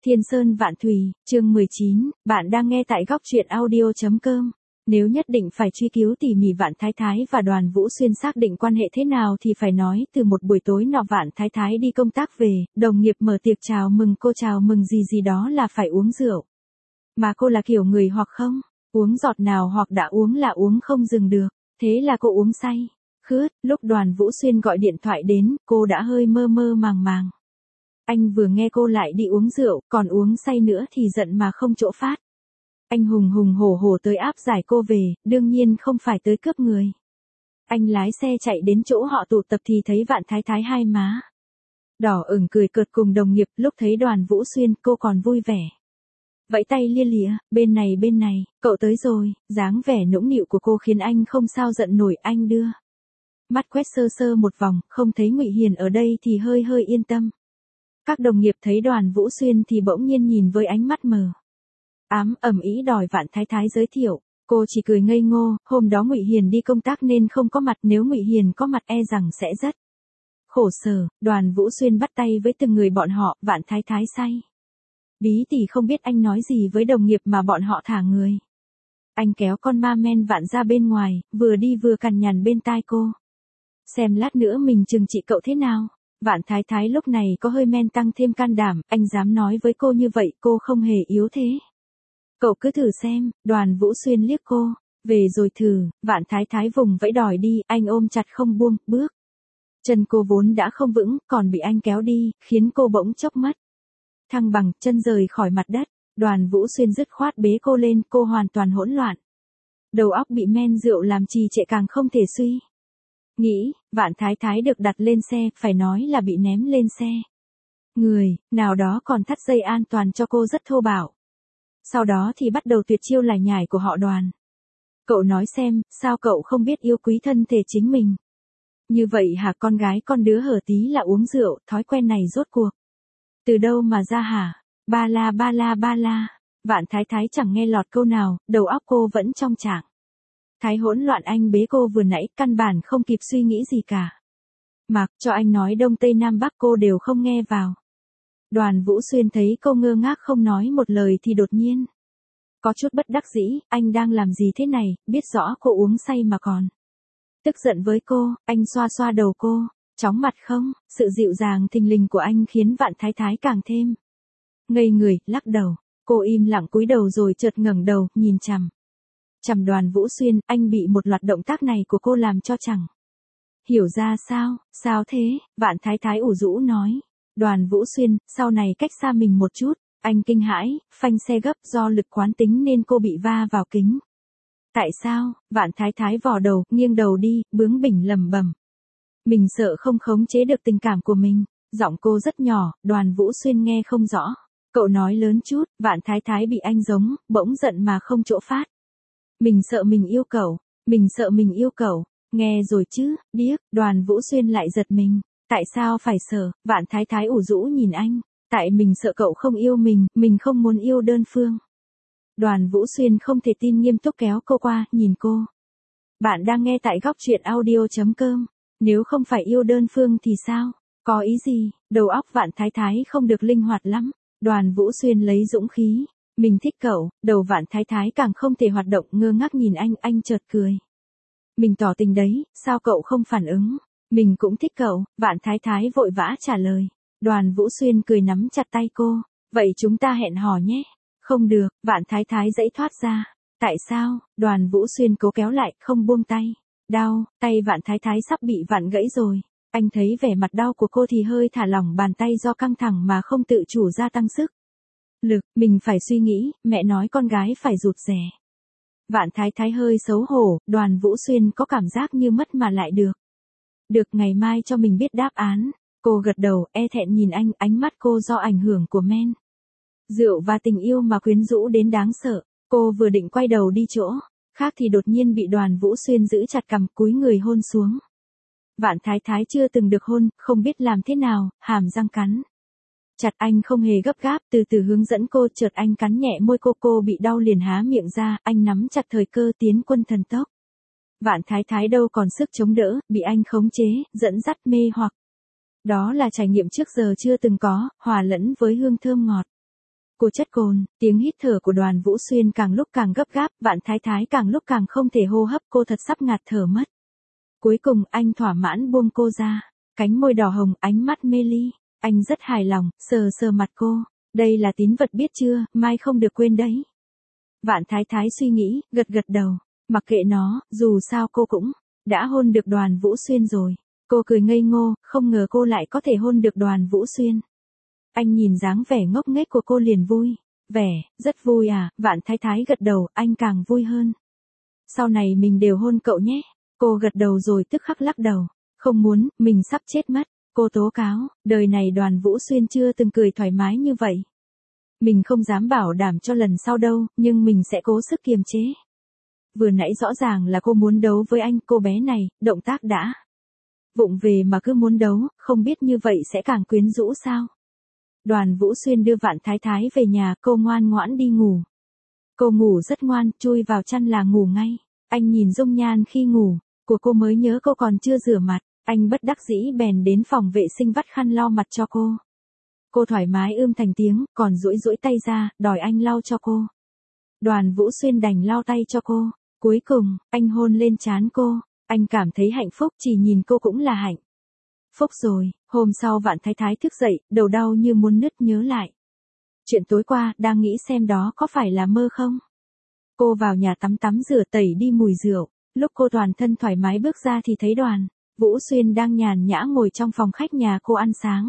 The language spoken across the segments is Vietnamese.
Thiên Sơn Vạn Thủy, chương 19, bạn đang nghe tại góc truyện audio.com. Nếu nhất định phải truy cứu tỉ mỉ Vạn Thái Thái và Đoàn Vũ Xuyên xác định quan hệ thế nào thì phải nói từ một buổi tối nọ Vạn Thái Thái đi công tác về, đồng nghiệp mở tiệc chào mừng cô chào mừng gì đó là phải uống rượu. Mà cô là kiểu người hoặc không, uống giọt nào hoặc đã uống là uống không dừng được, thế là cô uống say. Khướt, lúc Đoàn Vũ Xuyên gọi điện thoại đến, cô đã hơi mơ mơ màng màng. Anh vừa nghe cô lại đi uống rượu, còn uống say nữa thì giận mà không chỗ phát. Anh hùng hùng hổ hổ tới áp giải cô về, đương nhiên không phải tới cướp người. Anh lái xe chạy đến chỗ họ tụ tập thì thấy Vạn Thái Thái hai má đỏ ửng cười cợt cùng đồng nghiệp, lúc thấy Đoàn Vũ Xuyên cô còn vui vẻ. Vẫy tay lia lịa, bên này, cậu tới rồi, dáng vẻ nũng nịu của cô khiến anh không sao giận nổi. Anh đưa mắt quét sơ sơ một vòng, không thấy Ngụy Hiền ở đây thì hơi yên tâm. Các đồng nghiệp thấy Đoàn Vũ Xuyên thì bỗng nhiên nhìn với ánh mắt mờ ám ầm ĩ đòi Vạn Thái Thái giới thiệu, cô chỉ cười ngây ngô, hôm đó Ngụy Hiền đi công tác nên không có mặt, nếu Ngụy Hiền có mặt e rằng sẽ rất khổ sở. Đoàn Vũ Xuyên bắt tay với từng người bọn họ, Vạn Thái Thái say bí tỉ không biết anh nói gì với đồng nghiệp mà bọn họ thả người. Anh kéo con ma men Vạn ra bên ngoài, vừa đi vừa cằn nhằn bên tai cô. Xem lát nữa mình trừng trị cậu thế nào. Vạn Thái Thái lúc này có hơi men tăng thêm can đảm, anh dám nói với cô như vậy, cô không hề yếu thế. Cậu cứ thử xem. Đoàn Vũ Xuyên liếc cô, về rồi thử. Vạn Thái Thái vùng vẫy đòi đi, anh ôm chặt không buông, bước chân cô vốn đã không vững, còn bị anh kéo đi, khiến cô bỗng chốc mất thăng bằng, chân rời khỏi mặt đất. Đoàn Vũ Xuyên dứt khoát bế cô lên, cô hoàn toàn hỗn loạn. Đầu óc bị men rượu làm trì trệ càng không thể suy nghĩ. Vạn Thái Thái được đặt lên xe, phải nói là bị ném lên xe. Người nào đó còn thắt dây an toàn cho cô rất thô bạo. Sau đó thì bắt đầu tuyệt chiêu lải nhải của họ Đoàn. Cậu nói xem, sao cậu không biết yêu quý thân thể chính mình? Như vậy hả? Con gái con đứa hở tí là uống rượu, thói quen này rốt cuộc từ đâu mà ra hả? Ba la. Vạn Thái Thái chẳng nghe lọt câu nào, đầu óc cô vẫn trong trạng thái hỗn loạn. Anh bế cô vừa nãy, căn bản không kịp suy nghĩ gì cả. Mặc cho anh nói đông tây nam bắc cô đều không nghe vào. Đoàn Vũ Xuyên thấy cô ngơ ngác không nói một lời thì đột nhiên có chút bất đắc dĩ, anh đang làm gì thế này, biết rõ cô uống say mà còn tức giận với cô. Anh xoa xoa đầu cô, chóng mặt không. Sự dịu dàng thình lình của anh khiến Vạn Thái Thái càng thêm ngây người, lắc đầu. Cô im lặng cúi đầu rồi chợt ngẩng đầu, nhìn chằm Đoàn Vũ Xuyên. Anh bị một loạt động tác này của cô làm cho chẳng hiểu ra sao. Sao thế? Vạn Thái Thái ủ rũ nói. Đoàn Vũ Xuyên, sau này cách xa mình một chút. Anh kinh hãi, phanh xe gấp, do lực quán tính nên cô bị va vào kính. Tại sao? Vạn Thái Thái vò đầu, nghiêng đầu đi, bướng bỉnh lẩm bẩm. Mình sợ không khống chế được tình cảm của mình. Giọng cô rất nhỏ, Đoàn Vũ Xuyên nghe không rõ. Cậu nói lớn chút. Vạn Thái Thái bị anh giống, bỗng giận mà không chỗ phát. Mình sợ mình yêu cậu. Nghe rồi chứ, điếc. Đoàn Vũ Xuyên lại giật mình. Tại sao phải sợ? Vạn Thái Thái ủ rũ nhìn anh. Tại mình sợ cậu không yêu mình không muốn yêu đơn phương. Đoàn Vũ Xuyên không thể tin nghiêm túc kéo cô qua, nhìn cô. Bạn đang nghe tại góc truyện audio.com. Nếu không phải yêu đơn phương thì sao? Có ý gì? Đầu óc Vạn Thái Thái không được linh hoạt lắm. Đoàn Vũ Xuyên lấy dũng khí. Mình thích cậu. Đầu Vạn Thái Thái càng không thể hoạt động, ngơ ngác nhìn anh chợt cười. Mình tỏ tình đấy, sao cậu không phản ứng? Mình cũng thích cậu. Vạn Thái Thái vội vã trả lời. Đoàn Vũ Xuyên cười nắm chặt tay cô. Vậy chúng ta hẹn hò nhé. Không được. Vạn Thái Thái giãy thoát ra. Tại sao? Đoàn Vũ Xuyên cố kéo lại, không buông tay. Đau, tay Vạn Thái Thái sắp bị vặn gãy rồi. Anh thấy vẻ mặt đau của cô thì hơi thả lỏng bàn tay, do căng thẳng mà không tự chủ gia tăng sức lực. Mình phải suy nghĩ, mẹ nói con gái phải rụt rè. Vạn Thái Thái hơi xấu hổ. Đoàn Vũ Xuyên có cảm giác như mất mà lại được. Được, ngày mai cho mình biết đáp án. Cô gật đầu, e thẹn nhìn anh, ánh mắt cô do ảnh hưởng của men rượu và tình yêu mà quyến rũ đến đáng sợ. Cô vừa định quay đầu đi chỗ khác thì đột nhiên bị Đoàn Vũ Xuyên giữ chặt cằm, cúi người hôn xuống. Vạn Thái Thái chưa từng được hôn, không biết làm thế nào, hàm răng cắn chặt. Anh không hề gấp gáp, từ từ hướng dẫn cô. Chợt anh cắn nhẹ môi cô bị đau liền há miệng ra. Anh nắm chặt thời cơ tiến quân thần tốc. Vạn Thái Thái đâu còn sức chống đỡ, bị anh khống chế, dẫn dắt, mê hoặc. Đó là trải nghiệm trước giờ chưa từng có, hòa lẫn với hương thơm ngọt Cô chất cồn, tiếng hít thở của Đoàn Vũ Xuyên càng lúc càng gấp gáp, Vạn Thái Thái càng lúc càng không thể hô hấp, cô thật sắp ngạt thở mất. Cuối cùng anh thỏa mãn buông cô ra, cánh môi đỏ hồng, ánh mắt mê ly, anh rất hài lòng, sờ sờ mặt cô, đây là tín vật biết chưa, mai không được quên đấy. Vạn Thái Thái suy nghĩ, gật gật đầu, mặc kệ nó, dù sao cô cũng đã hôn được Đoàn Vũ Xuyên rồi. Cô cười ngây ngô, không ngờ cô lại có thể hôn được Đoàn Vũ Xuyên. Anh nhìn dáng vẻ ngốc nghếch của cô liền vui. Vẻ, rất vui à, Vạn Thái Thái gật đầu, anh càng vui hơn. Sau này mình đều hôn cậu nhé. Cô gật đầu rồi tức khắc lắc đầu. Không muốn, mình sắp chết mất. Cô tố cáo, đời này Đoàn Vũ Xuyên chưa từng cười thoải mái như vậy. Mình không dám bảo đảm cho lần sau đâu, nhưng mình sẽ cố sức kiềm chế. Vừa nãy rõ ràng là cô muốn đấu với anh, cô bé này, động tác đã vụng về mà cứ muốn đấu, không biết như vậy sẽ càng quyến rũ sao. Đoàn Vũ Xuyên đưa Vạn Thái Thái về nhà, cô ngoan ngoãn đi ngủ. Cô ngủ rất ngoan, chui vào chăn là ngủ ngay. Anh nhìn dung nhan khi ngủ, của cô mới nhớ cô còn chưa rửa mặt, anh bất đắc dĩ bèn đến phòng vệ sinh vắt khăn lau mặt cho cô. Cô thoải mái thành tiếng, còn duỗi duỗi tay ra, đòi anh lau cho cô. Đoàn Vũ Xuyên đành lau tay cho cô. Cuối cùng, anh hôn lên trán cô. Anh cảm thấy hạnh phúc, chỉ nhìn cô cũng là hạnh phúc rồi. Hôm sau Vạn Thái Thái thức dậy, đầu đau như muốn nứt, nhớ lại chuyện tối qua, đang nghĩ xem đó có phải là mơ không. Cô vào nhà tắm rửa tẩy đi mùi rượu. Lúc cô toàn thân thoải mái bước ra thì thấy Đoàn Vũ Xuyên đang nhàn nhã ngồi trong phòng khách nhà cô ăn sáng.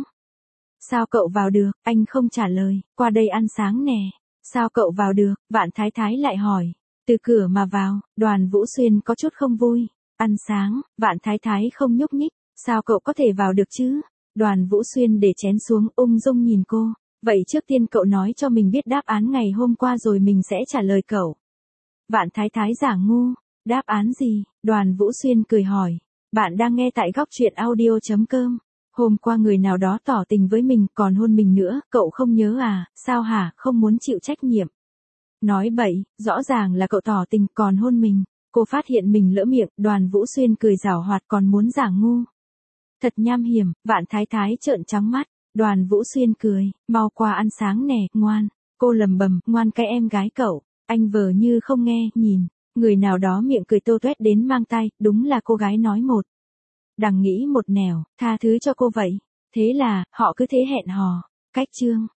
Sao cậu vào được? Anh không trả lời. Qua đây ăn sáng nè. Sao cậu vào được? Vạn Thái Thái lại hỏi. Từ cửa mà vào. Đoàn Vũ Xuyên có chút không vui. Ăn sáng. Vạn Thái Thái không nhúc nhích. Sao cậu có thể vào được chứ? Đoàn Vũ Xuyên để chén xuống, ung dung nhìn cô. Vậy trước tiên cậu nói cho mình biết đáp án ngày hôm qua rồi mình sẽ trả lời cậu. Vạn Thái Thái giả ngu. Đáp án gì? Đoàn Vũ Xuyên cười hỏi. Bạn đang nghe tại góc truyện audio.com. Hôm qua người nào đó tỏ tình với mình, còn hôn mình nữa, cậu không nhớ à? Sao hả, không muốn chịu trách nhiệm? Nói bậy, rõ ràng là cậu tỏ tình còn hôn mình. Cô phát hiện mình lỡ miệng, Đoàn Vũ Xuyên cười giảo hoạt còn muốn giả ngu. Thật nham hiểm. Vạn Thái Thái trợn trắng mắt. Đoàn Vũ Xuyên cười, mau qua ăn sáng nè, ngoan. Cô lầm bầm, ngoan cái em gái cậu. Anh vờ như không nghe, nhìn. Người nào đó miệng cười tô toét đến mang tai, đúng là cô gái nói một đằng nghĩ một nẻo, tha thứ cho cô vậy. Thế là, họ cứ thế hẹn hò. Cách chương